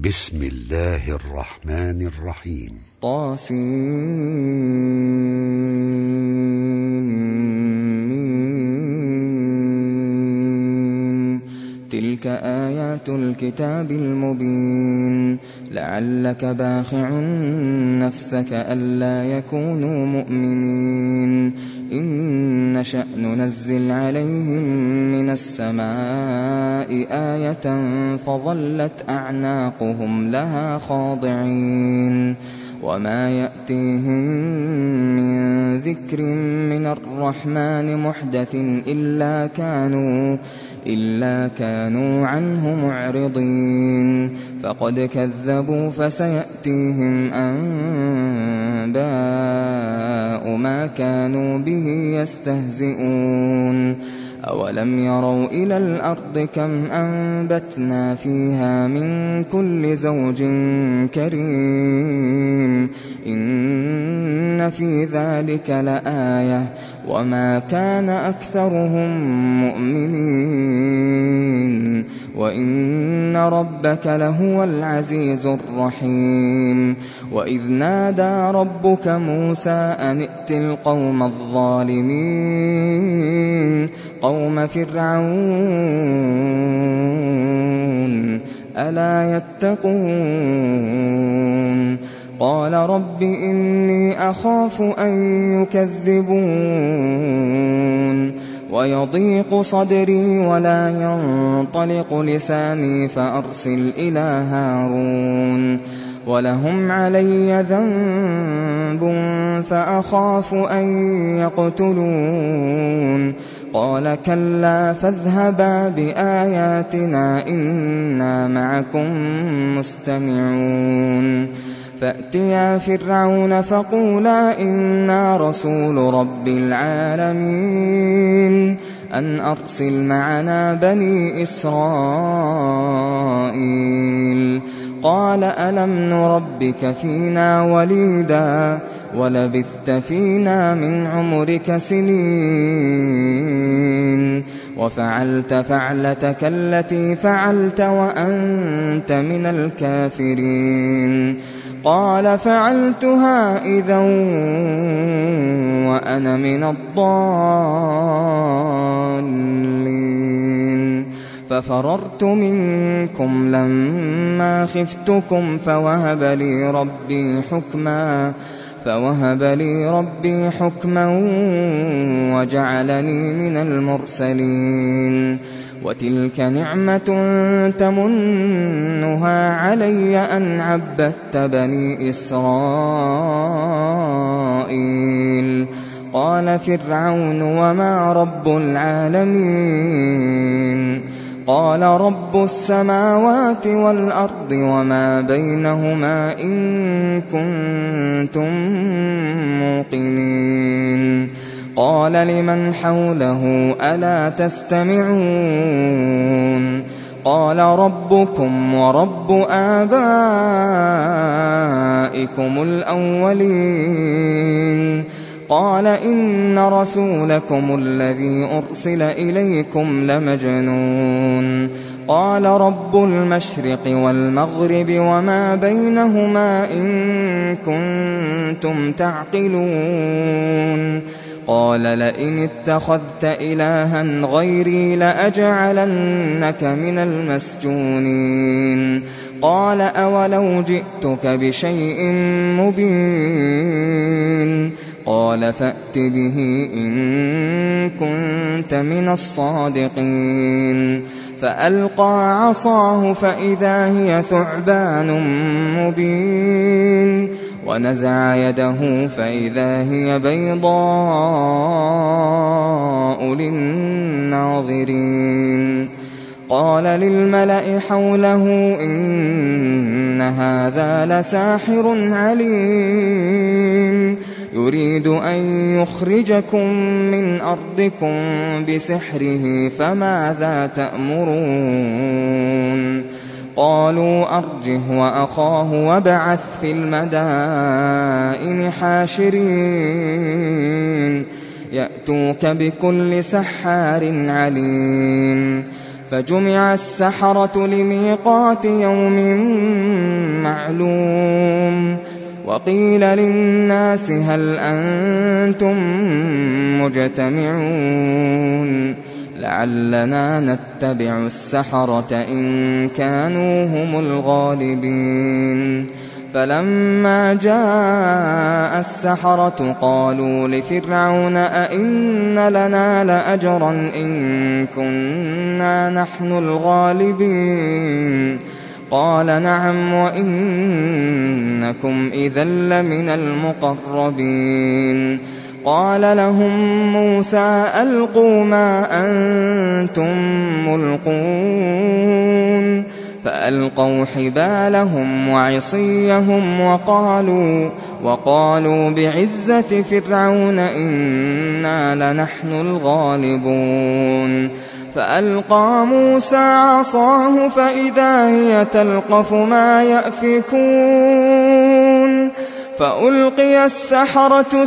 بسم الله الرحمن الرحيم. طاسين. تلك آيات الكتاب المبين. لعلك باخع نفسك ألا يكونوا مؤمنين. إن نشأ ننزل عليهم من السماء آية فظلت أعناقهم لها خاضعين. وما يأتيهم من ذكر من الرحمن محدث إلا كانوا عنه معرضين. فقد كذبوا فسيأتيهم أنباء ما كانوا به يستهزئون. أولم يروا إلى الأرض كم أنبتنا فيها من كل زوج كريم. إن في ذلك لآية وما كان أكثرهم مؤمنين. وإن ربك لهو العزيز الرحيم. وإذ نادى ربك موسى أن ائت القوم الظالمين قوم فرعون ألا يتقون. قال رب إني أخاف أن يكذبون ويضيق صدري ولا ينطلق لساني فأرسل إلى هارون ولهم علي ذنب فأخاف أن يقتلون. قال كلا فاذهبا بآياتنا إنا معكم مستمعون. فأتيا فرعون فقولا إنا رسول رب العالمين أن أرسل معنا بني إسرائيل. قال ألم نربك فينا وليدا ولبثت فينا من عمرك سنين وفعلت فعلتك التي فعلت وأنت من الكافرين. قال فعلتها إذا وأنا من الضالين. ففررت منكم لما خفتكم فوهب لي ربي حكما وجعلني من المرسلين. وتلك نعمة تمنها علي أن عبدت بني إسرائيل. قال فرعون وما رب العالمين. قال رب السماوات والأرض وما بينهما إن كنتم موقنين. قال لمن حوله ألا تستمعون. قال ربكم ورب آبائكم الأولين. قال إن رسولكم الذي أرسل إليكم لمجنون. قال رب المشرق والمغرب وما بينهما إن كنتم تعقلون. قال لئن اتخذت إلها غيري لأجعلنك من المسجونين. قال أولو جئتك بشيء مبين. قال فأت به إن كنت من الصادقين. فألقى عصاه فإذا هي ثعبان مبين. ونزع يده فإذا هي بيضاء للناظرين. قال للملأ حوله إن هذا لساحر عليم يريد أن يخرجكم من أرضكم بسحره فماذا تأمرون. قالوا أرجه وأخاه وابعث في المدائن حاشرين يأتوك بكل سحار عليم. فجمع السحرة لميقات يوم معلوم وقيل للناس هل أنتم مجتمعون لعلنا نتبع السحرة إن كانوا هم الغالبين فلما جاء السحرة قالوا لفرعون أئن لنا لأجرا إن كنا نحن الغالبين قال نعم وإنكم إذا لمن المقربين قال لهم موسى ألقوا ما أنتم ملقون فألقوا حبالهم وعصيهم وقالوا بعزة فرعون إنا لنحن الغالبون فألقى موسى عصاه فإذا هي تلقف ما يأفكون فألقي السحرة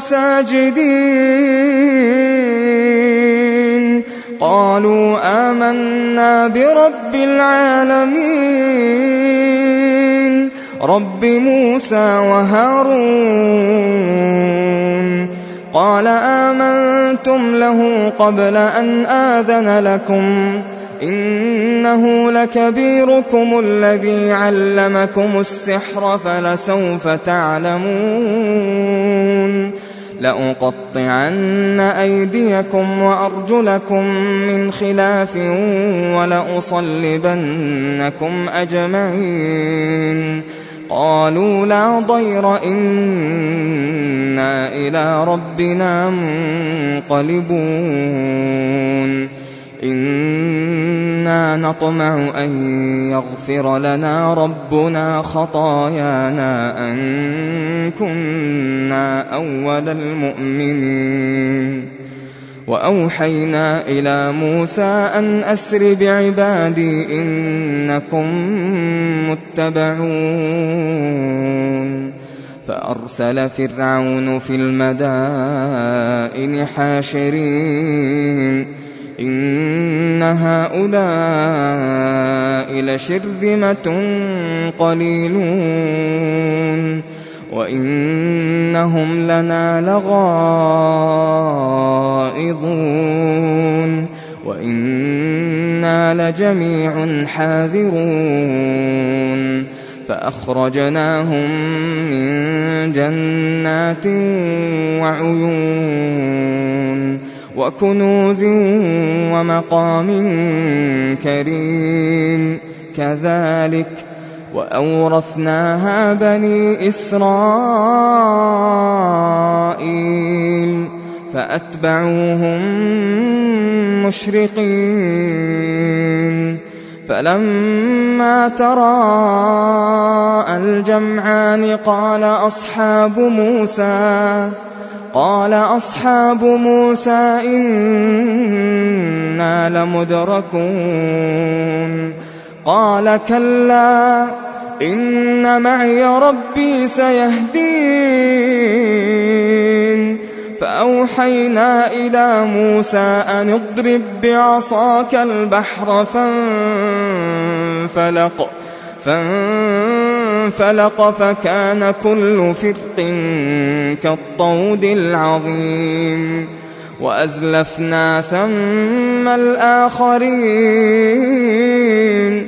ساجدين قالوا آمنا برب العالمين رب موسى وهارون قال آمنتم له قبل أن آذن لكم إنه لكبيركم الذي علمكم السحر فلسوف تعلمون لأقطعن أيديكم وأرجلكم من خلاف ولأصلبنكم أجمعين قالوا لا ضير إنا إلى ربنا منقلبون إنا نطمع أن يغفر لنا ربنا خطايانا أن كنا أول المؤمنين وأوحينا إلى موسى أن أسر بعبادي إنكم متبعون فأرسل فرعون في المدائن حاشرين إن هؤلاء لشرذمة قليلون وإنهم لنا لغائظون وإنا لجميع حاذرون فأخرجناهم من جنات وعيون وكنوز ومقام كريم كذلك وأورثناها بني إسرائيل فأتبعوهم مشرقين فلما تراءى الجمعان قال أصحاب موسى إنا لمدركون قال كلا إن معي ربي سيهدين فأوحينا إلى موسى أن اضرب بعصاك البحر فانفلق فكان كل فرق كالطود العظيم وأزلفنا ثم الآخرين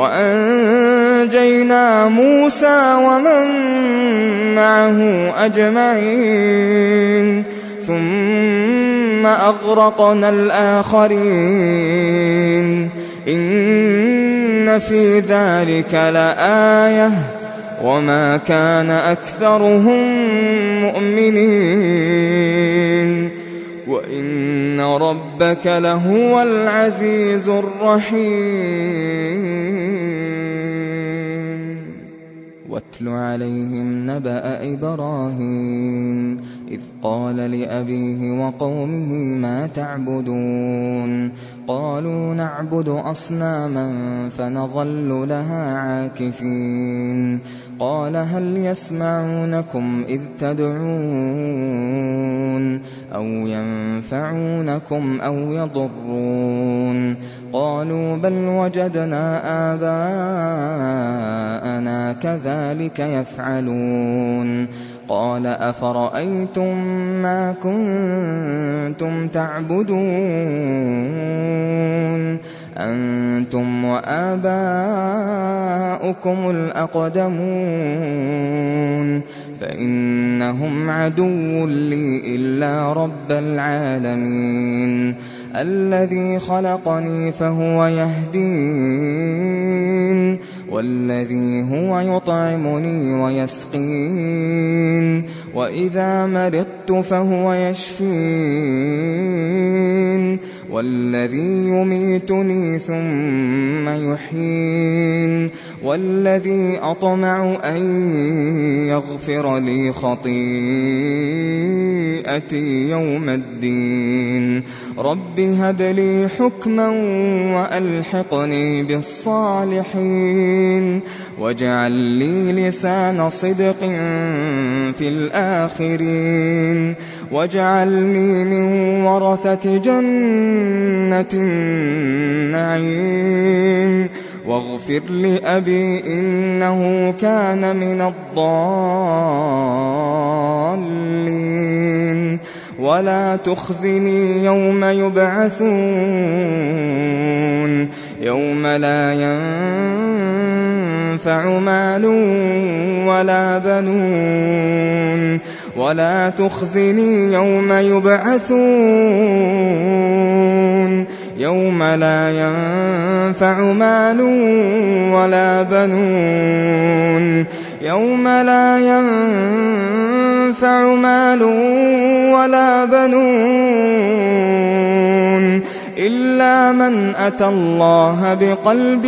وأنجينا موسى ومن معه أجمعين ثم أغرقنا الآخرين إن في ذلك لآية وما كان أكثرهم مؤمنين وإن ربك لهو العزيز الرحيم واتل عليهم نبأ إبراهيم إذ قال لأبيه وقومه ما تعبدون قالوا نعبد أصناما فنظل لها عاكفين قال هل يسمعونكم إذ تدعون أو ينفعونكم أو يضرون قالوا بل وجدنا آباءنا كذلك يفعلون قال أفرأيتم ما كنتم تعبدون أنتم وآباؤكم الأقدمون فإنهم عدو لي إلا رب العالمين الذي خلقني فهو يهدين والذي هو يطعمني ويسقين وإذا مرضت فهو يشفين والذي يميتني ثم يحيين والذي أطمع أن يغفر لي خطيئتي يوم الدين رب هب لي حكما وألحقني بالصالحين واجعل لي لسان صدق في الآخرين واجعلني من ورثة جنة النعيم واغفر لأبي إنه كان من الضالين ولا تخزني يوم يبعثون يوم لا ينفع مال ولا بنون ولا تخزني يوم يبعثون يوم لا ينفع مال ولا بنون يوم لا ينفع مال ولا بنون إلا من أتى الله بقلب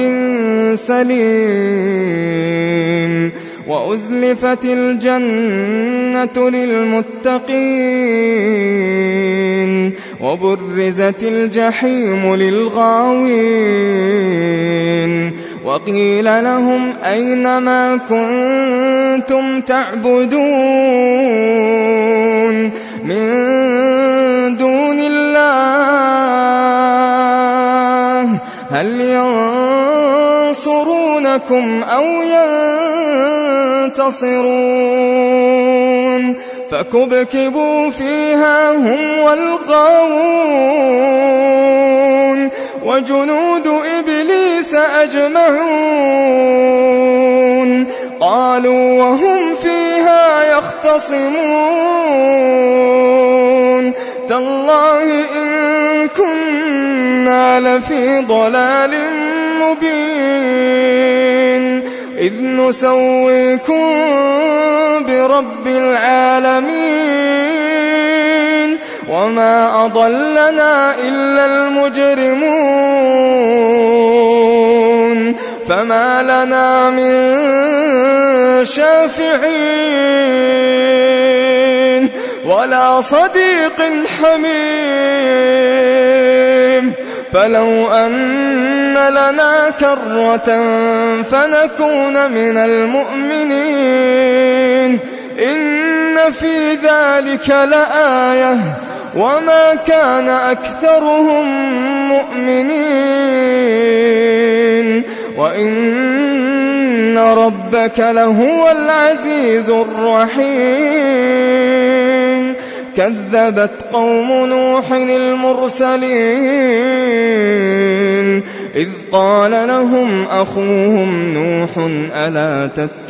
سليم وأزلفت الجنة للمتقين وبرزت الجحيم للغاوين وقيل لهم أين ما كنتم تعبدون من دون الله هل ينصرونكم أو ينتصرون فكبكبوا فيها هم والغاوون وجنود إبليس أجمعون قالوا وهم فيها يختصمون تالله إن كنا لفي ضلال مبين إذ نسويكم برب العالمين وما أضلنا إلا المجرمون فما لنا من شافعين ولا صديق حميم فلو أن لنا كرة فنكون من المؤمنين إن في ذلك لآية وما كان أكثرهم مؤمنين وإن ربك لهو العزيز الرحيم كذبت قوم نوح المرسلين إذ قال لهم أخوهم نوح ألا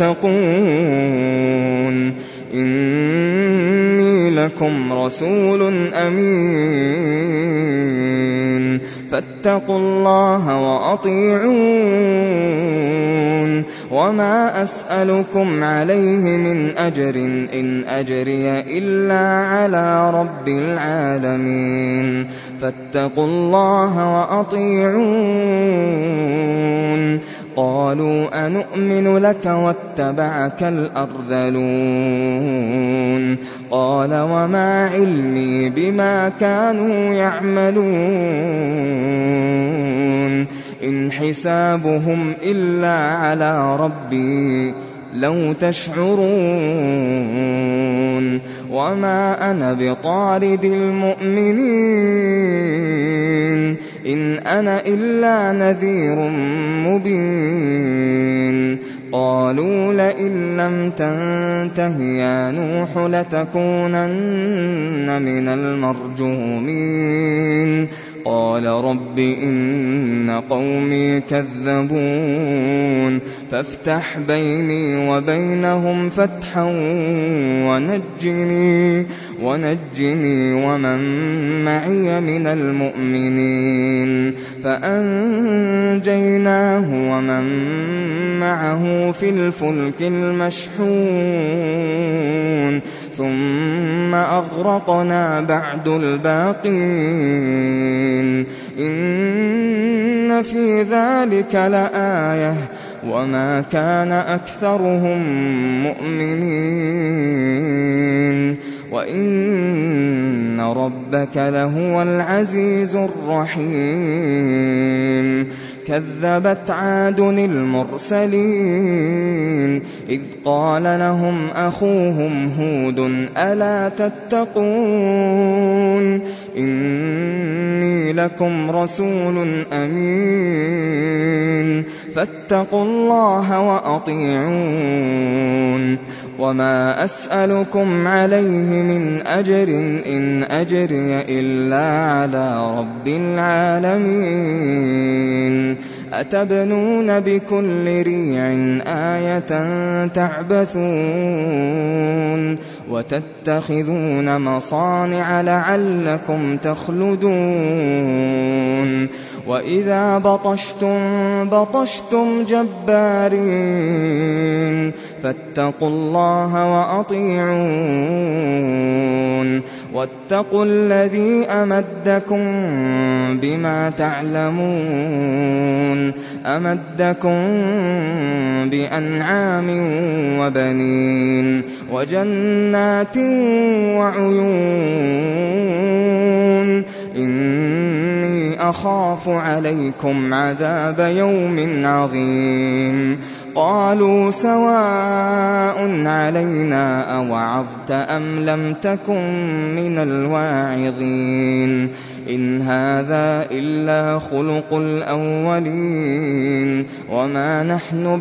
تتقون إني لكم رسول أمين فاتقوا الله وأطيعون وما أسألكم عليه من أجر إن أجري إلا على رب العالمين فاتقوا الله وأطيعون قالوا أنؤمن لك واتبعك الأرذلون قال وما علمي بما كانوا يعملون إن حسابهم إلا على ربي لو تشعرون وما أنا بطارد المؤمنين إن أنا إلا نذير مبين قالوا لئن لم تنته يا نوح لتكونن من المرجومين قال رب إن قومي كذبون فافتح بيني وبينهم فتحا ونجني ومن معي من المؤمنين فأنجيناه ومن معه في الفلك المشحون ثم أغرقنا بعد الباقين إن في ذلك لآية وما كان أكثرهم مؤمنين وإن ربك لهو العزيز الرحيم كذبت عاد المرسلين إذ قال لهم أخوهم هود ألا تتقون إني لكم رسول أمين فاتقوا الله وأطيعون وما أسألكم عليه من أجر إن أجري إلا على رب العالمين أتبنون بكل ريع آية تعبثون وتتخذون مصانع لعلكم تخلدون وإذا بطشتم جبارين فاتقوا الله وأطيعون واتقوا الذي أمدكم بما تعلمون أمدكم بأنعام وبنين وجنات وعيون إني أخاف عليكم عذاب يوم عظيم قالوا سواء علينا أوعظت أم لم تكن من الواعظين إن هذا إلا خلق الأولين وما نحن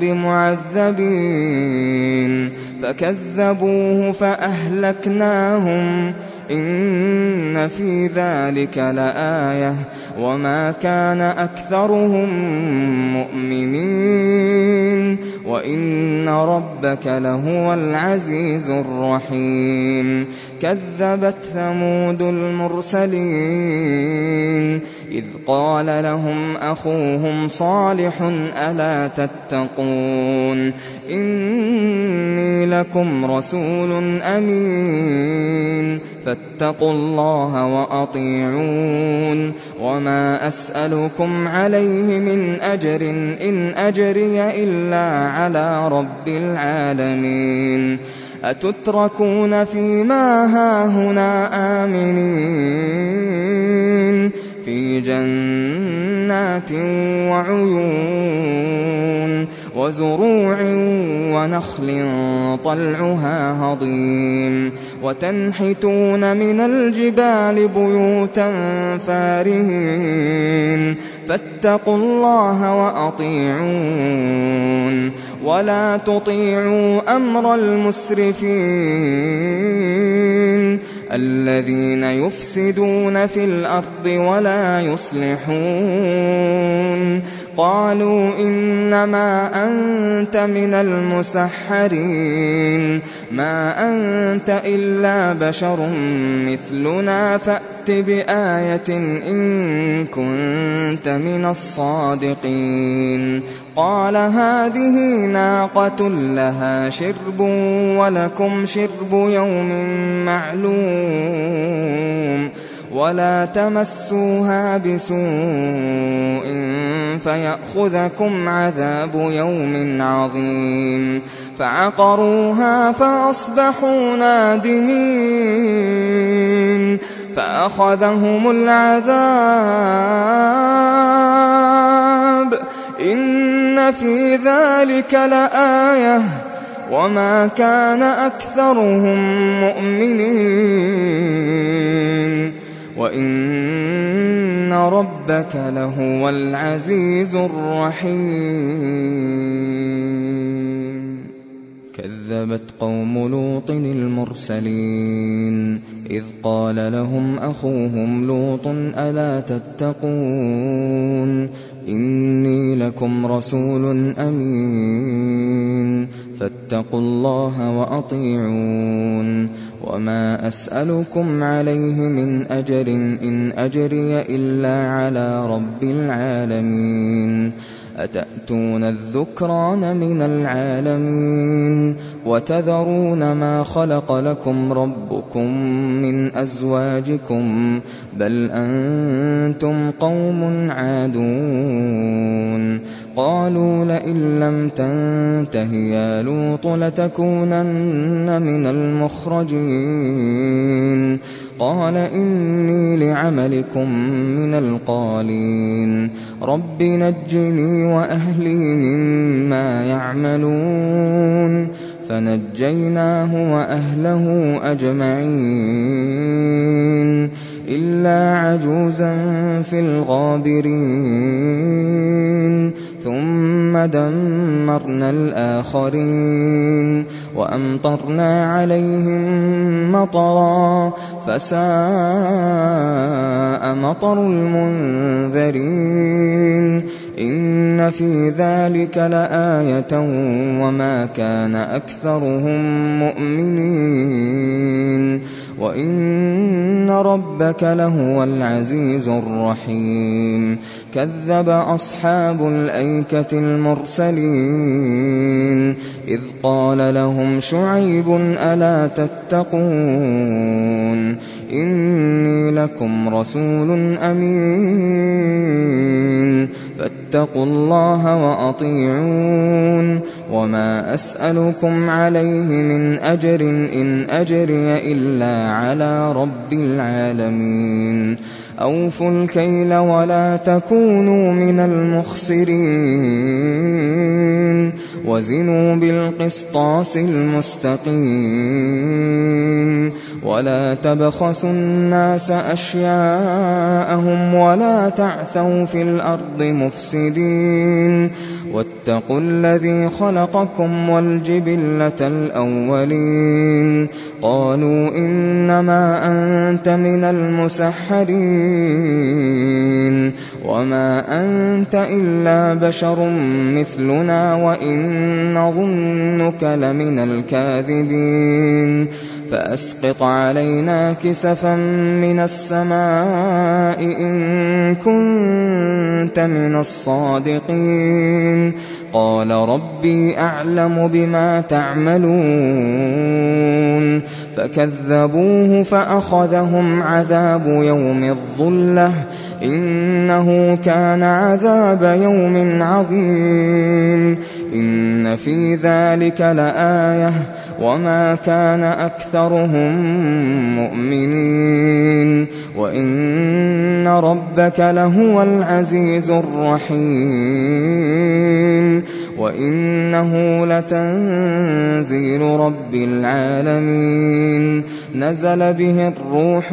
بمعذبين فكذبوه فأهلكناهم إن في ذلك لآية وما كان أكثرهم مؤمنين وإن ربك لهو العزيز الرحيم كذبت ثمود المرسلين إذ قال لهم أخوهم صالح ألا تتقون إني لكم رسول أمين فاتقوا الله وأطيعون وما أسألكم عليه من أجر إن أجري إلا على رب العالمين أتتركون فيما هاهنا آمنين في جنات وعيون وزروع ونخل طلعها هضيم وتنحتون من الجبال بيوتا فارهين فاتقوا الله وأطيعون ولا تطيعوا أمر المسرفين الذين يفسدون في الأرض ولا يصلحون قالوا إنما أنت من المسحرين ما أنت إلا بشر مثلنا فأت بآية إن كنت من الصادقين قال هذه ناقة لها شرب ولكم شرب يوم معلوم ولا تمسوها بسوء فيأخذكم عذاب يوم عظيم فعقروها فأصبحوا نادمين فأخذهم العذاب إن في ذلك لآية وما كان أكثرهم مؤمنين وإن ربك لهو العزيز الرحيم كذبت قوم لوط المرسلين إذ قال لهم أخوهم لوط ألا تتقون إني لكم رسول أمين فاتقوا الله وأطيعون وما أسألكم عليه من أجر إن أجري إلا على رب العالمين أتأتون الذكران من العالمين وتذرون ما خلق لكم ربكم من أزواجكم بل أنتم قوم عادون قالوا لئن لم تنته يا لوط لتكونن من المخرجين قال إني لعملكم من القالين رب نجني وأهلي مما يعملون فنجيناه وأهله أجمعين إلا عجوزا في الغابرين ثم دمرنا الآخرين وأمطرنا عليهم مطرا فساء مطر المنذرين إن في ذلك لآية وما كان أكثرهم مؤمنين وإن ربك لهو العزيز الرحيم كذب أصحاب الأيكة المرسلين إذ قال لهم شعيب ألا تتقون إني لكم رسول أمين فاتقوا الله وأطيعون وما أسألكم عليه من أجر إن أجري إلا على رب العالمين أوفوا الكيل ولا تكونوا من المخسرين وزنوا بالقسطاس المستقيم ولا تبخسوا الناس أشياءهم ولا تعثوا في الأرض مفسدين واتقوا الذي خلقكم والجبلة الأولين قالوا إنما أنت من المسحرين وما أنت إلا بشر مثلنا وإن نظنك لمن الكاذبين فأسقط علينا كسفا من السماء إن كنت من الصادقين قال ربي أعلم بما تعملون فكذبوه فأخذهم عذاب يوم الظلة إنه كان عذاب يوم عظيم إن في ذلك لآية وما كان أكثرهم مؤمنين وإن ربك لهو العزيز الرحيم وإنه لتنزيل رب العالمين نزل به الروح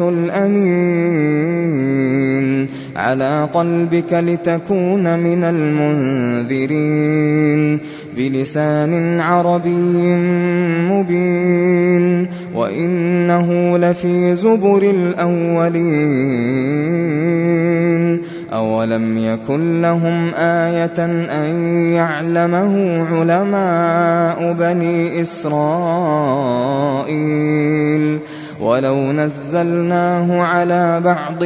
الأمين على قلبك لتكون من المنذرين بلسان عربي مبين وإنه لفي زبر الأولين أولم يكن لهم آية أن يعلمه علماء بني إسرائيل ولو نزلناه على بعض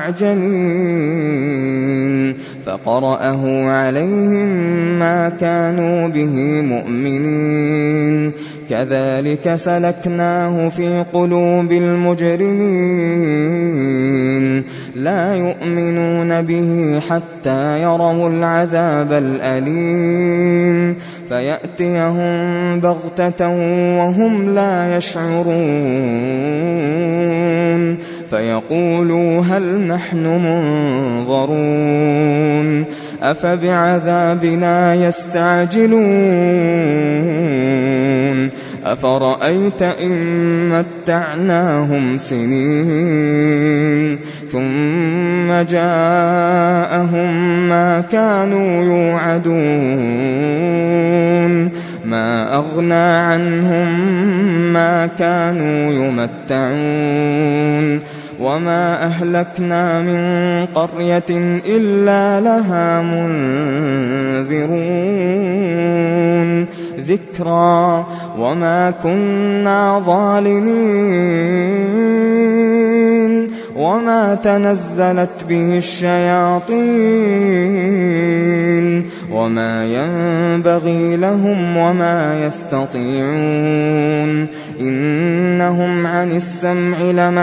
الأعجمين فقرأه عليهم ما كانوا به مؤمنين كذلك سلكناه في قلوب المجرمين لا يؤمنون به حتى يروا العذاب الأليم فيأتيهم بغتة وهم لا يشعرون فيقولوا هل نحن منظرون أفبعذابنا يستعجلون أفرأيت إن متعناهم سنين ثم جاءهم ما كانوا يوعدون ما أغنى عنهم ما كانوا يمتعون وما أهلكنا من قرية إلا لها منذرون ذكرى وما كنا ظالمين وما تنزلت به الشياطين وما ينبغي لهم وما يستطيعون إنهم عن السمع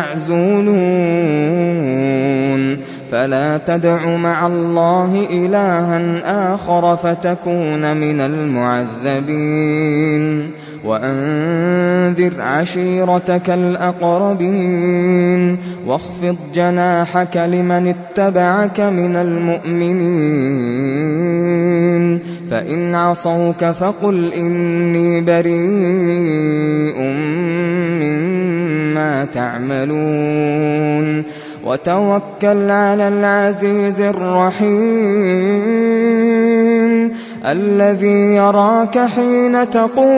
لمعزولون فلا تدع مع الله إلها آخر فتكون من المعذبين وأنذر عشيرتك الأقربين واخفض جناحك لمن اتبعك من المؤمنين فإن عصوك فقل إني بريء مما تعملون وتوكل على العزيز الرحيم الذي يراك حين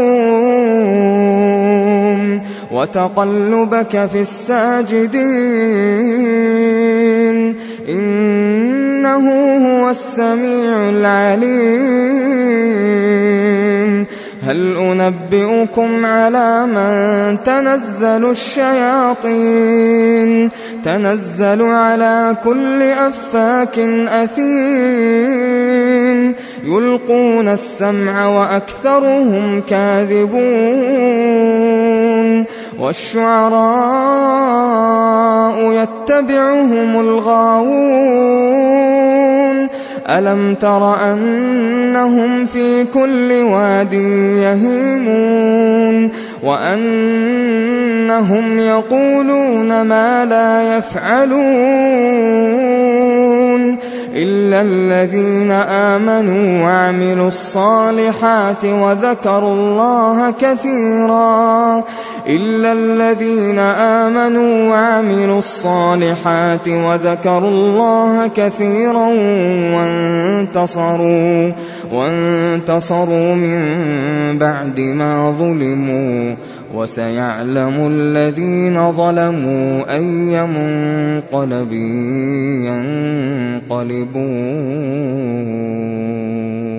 تقوم وتقلبك في الساجدين إنه هو السميع العليم هل أنبئكم على من تنزل الشياطين تنزل على كل أفاك أثيم يلقون السمع وأكثرهم كاذبون والشعراء يتبعهم الغاوون ألم تر أنهم في كل واد يهيمون وأنهم يقولون ما لا يفعلون إلا الذين آمنوا وعملوا الصالحات وذكروا الله كثيرا إلا الذين آمنوا وعملوا الصالحات وذكروا الله كثيرا وانتصروا من بعد ما ظلموا وسيعلم الذين ظلموا أي منقلب ينقلبون